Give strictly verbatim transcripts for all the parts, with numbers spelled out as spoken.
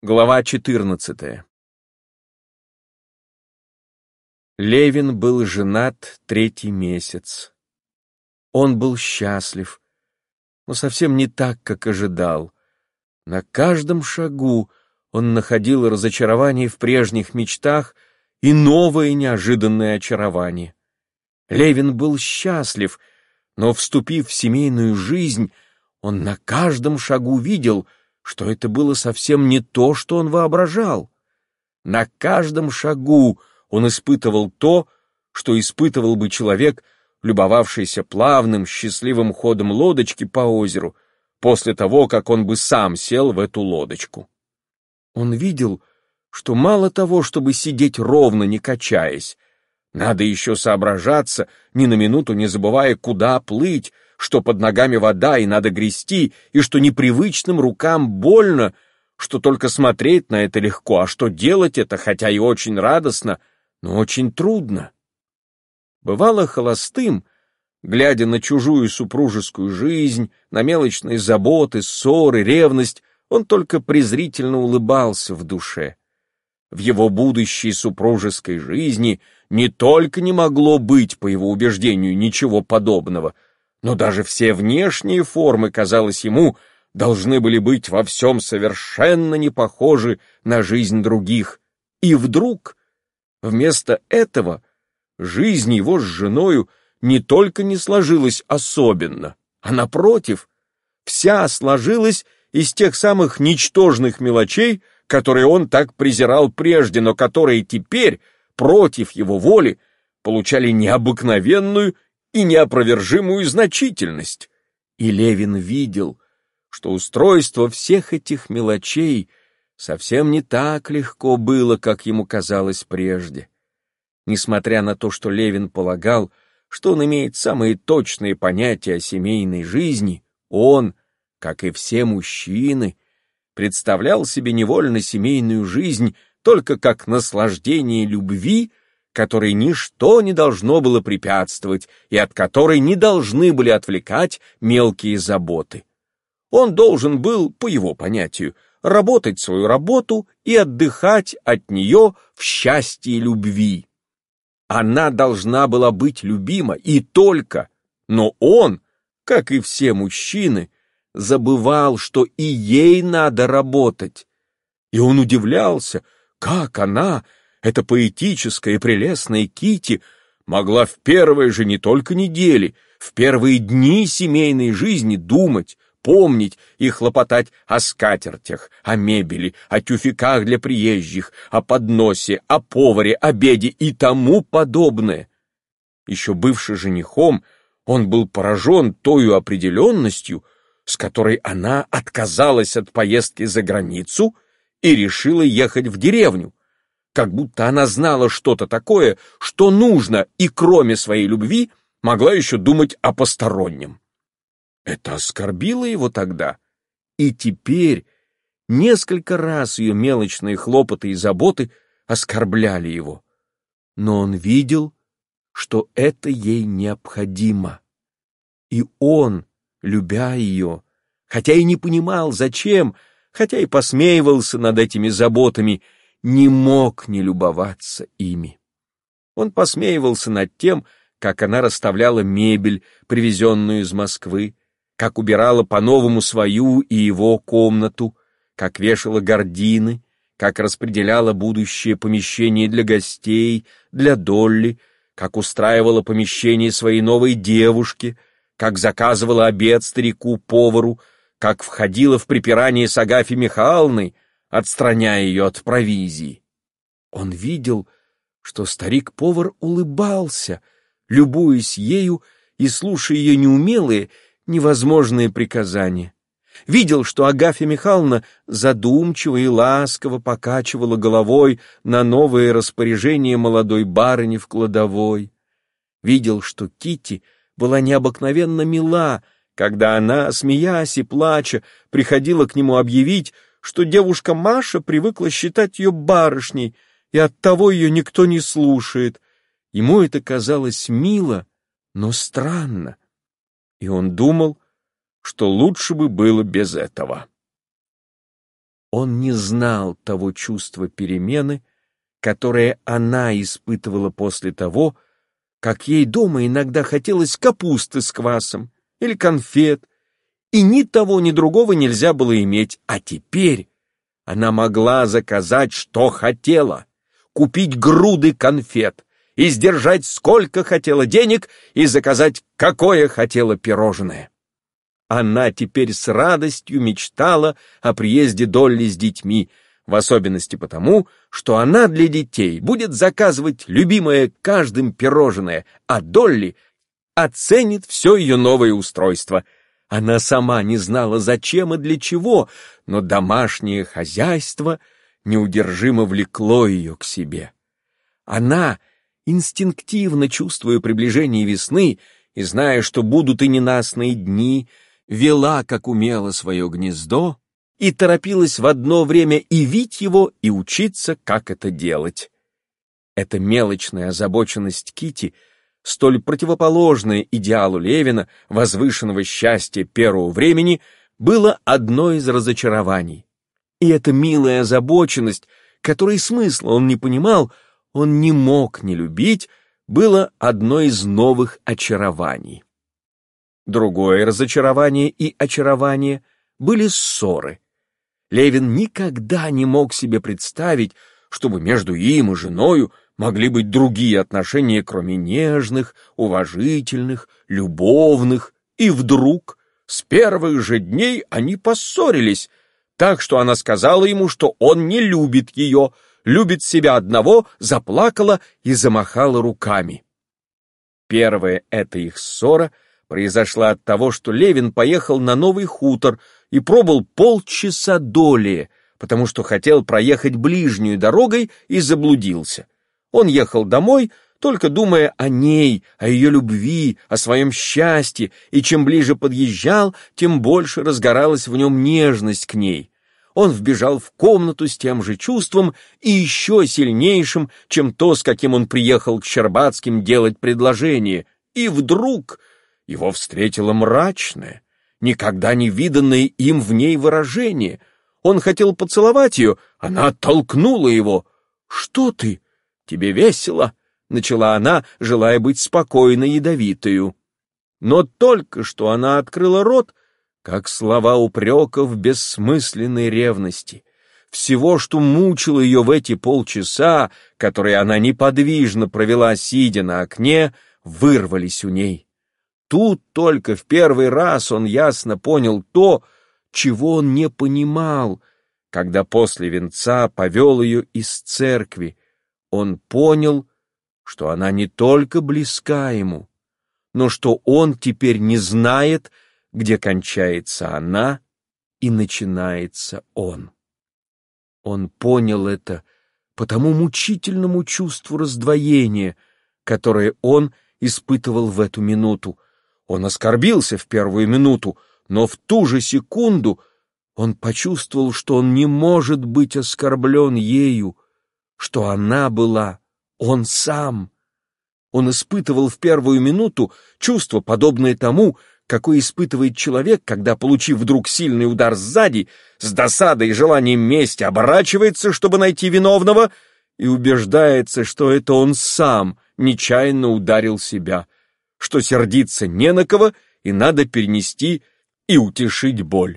Глава четырнадцатая. Левин был женат третий месяц. Он был счастлив, но совсем не так, как ожидал. На каждом шагу он находил разочарование в прежних мечтах и новое неожиданное очарование. Левин был счастлив, но, вступив в семейную жизнь, он на каждом шагу видел, что это было совсем не то, что он воображал. На каждом шагу он испытывал то, что испытывал бы человек, любовавшийся плавным, счастливым ходом лодочки по озеру, после того, как он бы сам сел в эту лодочку. Он видел, что мало того, чтобы сидеть ровно, не качаясь, надо еще соображаться, ни на минуту не забывая, куда плыть, что под ногами вода и надо грести, и что непривычным рукам больно, что только смотреть на это легко, а что делать это, хотя и очень радостно, но очень трудно. Бывало холостым, глядя на чужую супружескую жизнь, на мелочные заботы, ссоры, ревность, он только презрительно улыбался в душе. В его будущей супружеской жизни не только не могло быть, по его убеждению, ничего подобного, но даже все внешние формы, казалось ему, должны были быть во всем совершенно не похожи на жизнь других. И вдруг, вместо этого, жизнь его с женою не только не сложилась особенно, а, напротив, вся сложилась из тех самых ничтожных мелочей, которые он так презирал прежде, но которые теперь, против его воли, получали необыкновенную и неопровержимую значительность. И Левин видел, что устройство всех этих мелочей совсем не так легко было, как ему казалось прежде. Несмотря на то, что Левин полагал, что он имеет самые точные понятия о семейной жизни, он, как и все мужчины, представлял себе невольно семейную жизнь только как наслаждение любви, которой ничто не должно было препятствовать и от которой не должны были отвлекать мелкие заботы. Он должен был, по его понятию, работать свою работу и отдыхать от нее в счастье любви. Она должна была быть любима и только, но он, как и все мужчины, забывал, что и ей надо работать. И он удивлялся, как она, эта поэтическая и прелестная Кити, могла в первые же не только недели, в первые дни семейной жизни думать, помнить и хлопотать о скатертях, о мебели, о тюфяках для приезжих, о подносе, о поваре, обеде и тому подобное. Еще бывший женихом, он был поражен тою определенностью, с которой она отказалась от поездки за границу и решила ехать в деревню, как будто она знала что-то такое, что нужно, и кроме своей любви могла еще думать о постороннем. Это оскорбило его тогда, и теперь несколько раз ее мелочные хлопоты и заботы оскорбляли его. Но он видел, что это ей необходимо. И он, любя ее, хотя и не понимал, зачем, хотя и посмеивался над этими заботами, не мог не любоваться ими. Он посмеивался над тем, как она расставляла мебель, привезенную из Москвы, как убирала по-новому свою и его комнату, как вешала гардины, как распределяла будущее помещение для гостей, для Долли, как устраивала помещение своей новой девушке, как заказывала обед старику-повару, как входила в препирание с Агафьей Михайловной, отстраняя ее от провизии. Он видел, что старик-повар улыбался, любуясь ею и слушая ее неумелые, невозможные приказания. Видел, что Агафья Михайловна задумчиво и ласково покачивала головой на новые распоряжения молодой барыни в кладовой. Видел, что Кити была необыкновенно мила, когда она, смеясь и плача, приходила к нему объявить, что девушка Маша привыкла считать ее барышней, и оттого ее никто не слушает. Ему это казалось мило, но странно. И он думал, что лучше бы было без этого. Он не знал того чувства перемены, которое она испытывала после того, как ей дома иногда хотелось капусты с квасом или конфет, и ни того, ни другого нельзя было иметь, а теперь она могла заказать, что хотела, купить груды конфет, и сдержать сколько хотела денег, и заказать какое хотела пирожное. Она теперь с радостью мечтала о приезде Долли с детьми, в особенности потому, что она для детей будет заказывать любимое каждым пирожное, а Долли оценит все ее новое устройство. Она сама не знала, зачем и для чего, но домашнее хозяйство неудержимо влекло ее к себе. Она, инстинктивно чувствуя приближение весны и зная, что будут и ненастные дни, вела, как умела, свое гнездо и торопилась в одно время и вить его, и учиться, как это делать. Эта мелочная озабоченность Кити, столь противоположная идеалу Левина, возвышенного счастья первого времени, было одно из разочарований. И эта милая озабоченность, которой смысла он не понимал, он не мог не любить, было одно из новых очарований. Другое разочарование и очарование были ссоры. Левин никогда не мог себе представить, чтобы между им и женою могли быть другие отношения, кроме нежных, уважительных, любовных, и вдруг с первых же дней они поссорились, так что она сказала ему, что он не любит ее, любит себя одного, заплакала и замахала руками. Первая эта их ссора произошла от того, что Левин поехал на новый хутор и пробыл полчаса долее, потому что хотел проехать ближнюю дорогой и заблудился. Он ехал домой, только думая о ней, о ее любви, о своем счастье, и чем ближе подъезжал, тем больше разгоралась в нем нежность к ней. Он вбежал в комнату с тем же чувством и еще сильнейшим, чем то, с каким он приехал к Щербацким делать предложение, и вдруг его встретило мрачное, никогда не виданное им в ней выражение. Он хотел поцеловать ее, она оттолкнула его. «Что ты? Тебе весело?» — начала она, желая быть спокойной и ядовитою. Но только что она открыла рот, как слова упреков бессмысленной ревности. Всего, что мучило ее в эти полчаса, которые она неподвижно провела, сидя на окне, вырвались у ней. Тут только в первый раз он ясно понял то, чего он не понимал, когда после венца повел ее из церкви. Он понял, что она не только близка ему, но что он теперь не знает, где кончается она и начинается он. Он понял это по тому мучительному чувству раздвоения, которое он испытывал в эту минуту. Он оскорбился в первую минуту, но в ту же секунду он почувствовал, что он не может быть оскорблен ею, что она была он сам. Он испытывал в первую минуту чувство, подобное тому, какой испытывает человек, когда, получив вдруг сильный удар сзади, с досадой и желанием мести оборачивается, чтобы найти виновного, и убеждается, что это он сам нечаянно ударил себя, что сердиться не на кого и надо перенести и утешить боль.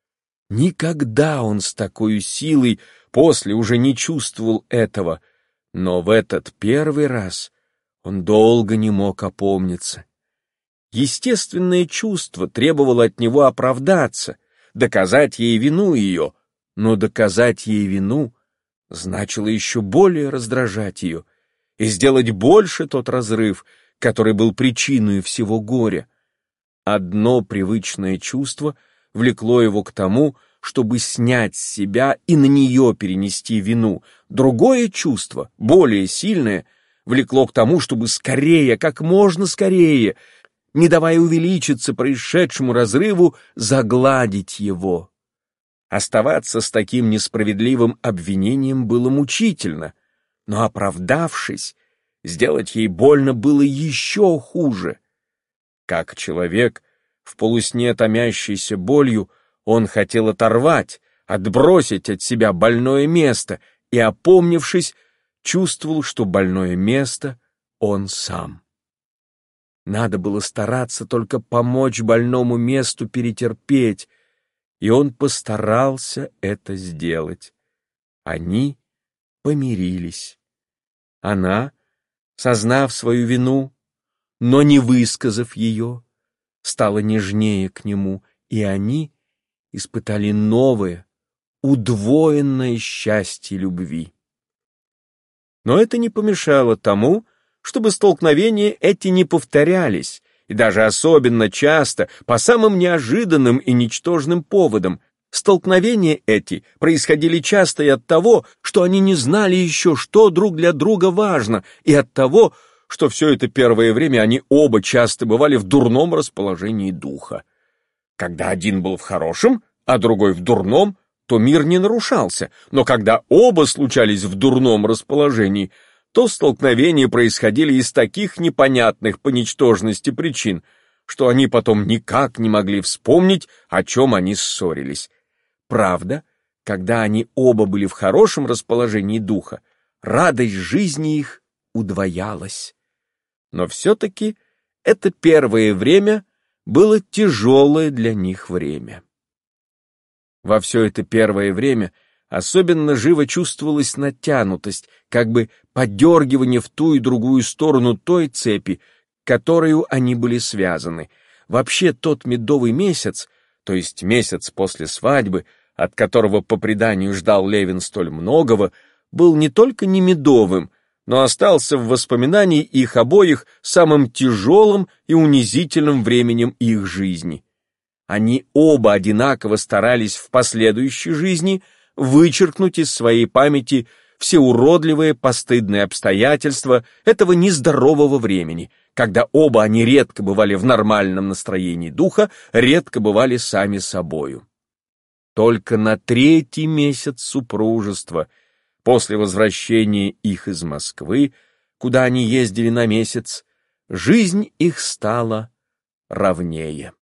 Никогда он с такой силой после уже не чувствовал этого, но в этот первый раз он долго не мог опомниться. Естественное чувство требовало от него оправдаться, доказать ей вину ее, но доказать ей вину значило еще более раздражать ее и сделать больше тот разрыв, который был причиной всего горя. Одно привычное чувство влекло его к тому, чтобы снять с себя и на нее перенести вину. Другое чувство, более сильное, влекло к тому, чтобы скорее, как можно скорее, не давая увеличиться происшедшему разрыву, загладить его. Оставаться с таким несправедливым обвинением было мучительно, но, оправдавшись, сделать ей больно было еще хуже. Как человек, в полусне томящийся болью, он хотел оторвать, отбросить от себя больное место, и, опомнившись, чувствовал, что больное место он сам. Надо было стараться только помочь больному месту перетерпеть, и он постарался это сделать. Они помирились. Она, сознав свою вину, но не высказав ее, стала нежнее к нему, и они испытали новое, удвоенное счастье любви. Но это не помешало тому, чтобы столкновения эти не повторялись, и даже особенно часто по самым неожиданным и ничтожным поводам. Столкновения эти происходили часто и от того, что они не знали еще, что друг для друга важно, и от того, что все это первое время они оба часто бывали в дурном расположении духа. Когда один был в хорошем, а другой в дурном, то мир не нарушался, но когда оба случались в дурном расположении, то столкновения происходили из таких непонятных по ничтожности причин, что они потом никак не могли вспомнить, о чем они ссорились. Правда, когда они оба были в хорошем расположении духа, радость жизни их удвоялась. Но все-таки это первое время было тяжелое для них время. Во все это первое время особенно живо чувствовалась натянутость, как бы подергивание в ту и другую сторону той цепи, которою они были связаны. Вообще тот медовый месяц, то есть месяц после свадьбы, от которого по преданию ждал Левин столь многого, был не только не медовым, но остался в воспоминании их обоих самым тяжелым и унизительным временем их жизни. Они оба одинаково старались в последующей жизни вычеркнуть из своей памяти все уродливые, постыдные обстоятельства этого нездорового времени, когда оба они редко бывали в нормальном настроении духа, редко бывали сами собою. Только на третий месяц супружества, после возвращения их из Москвы, куда они ездили на месяц, жизнь их стала ровнее.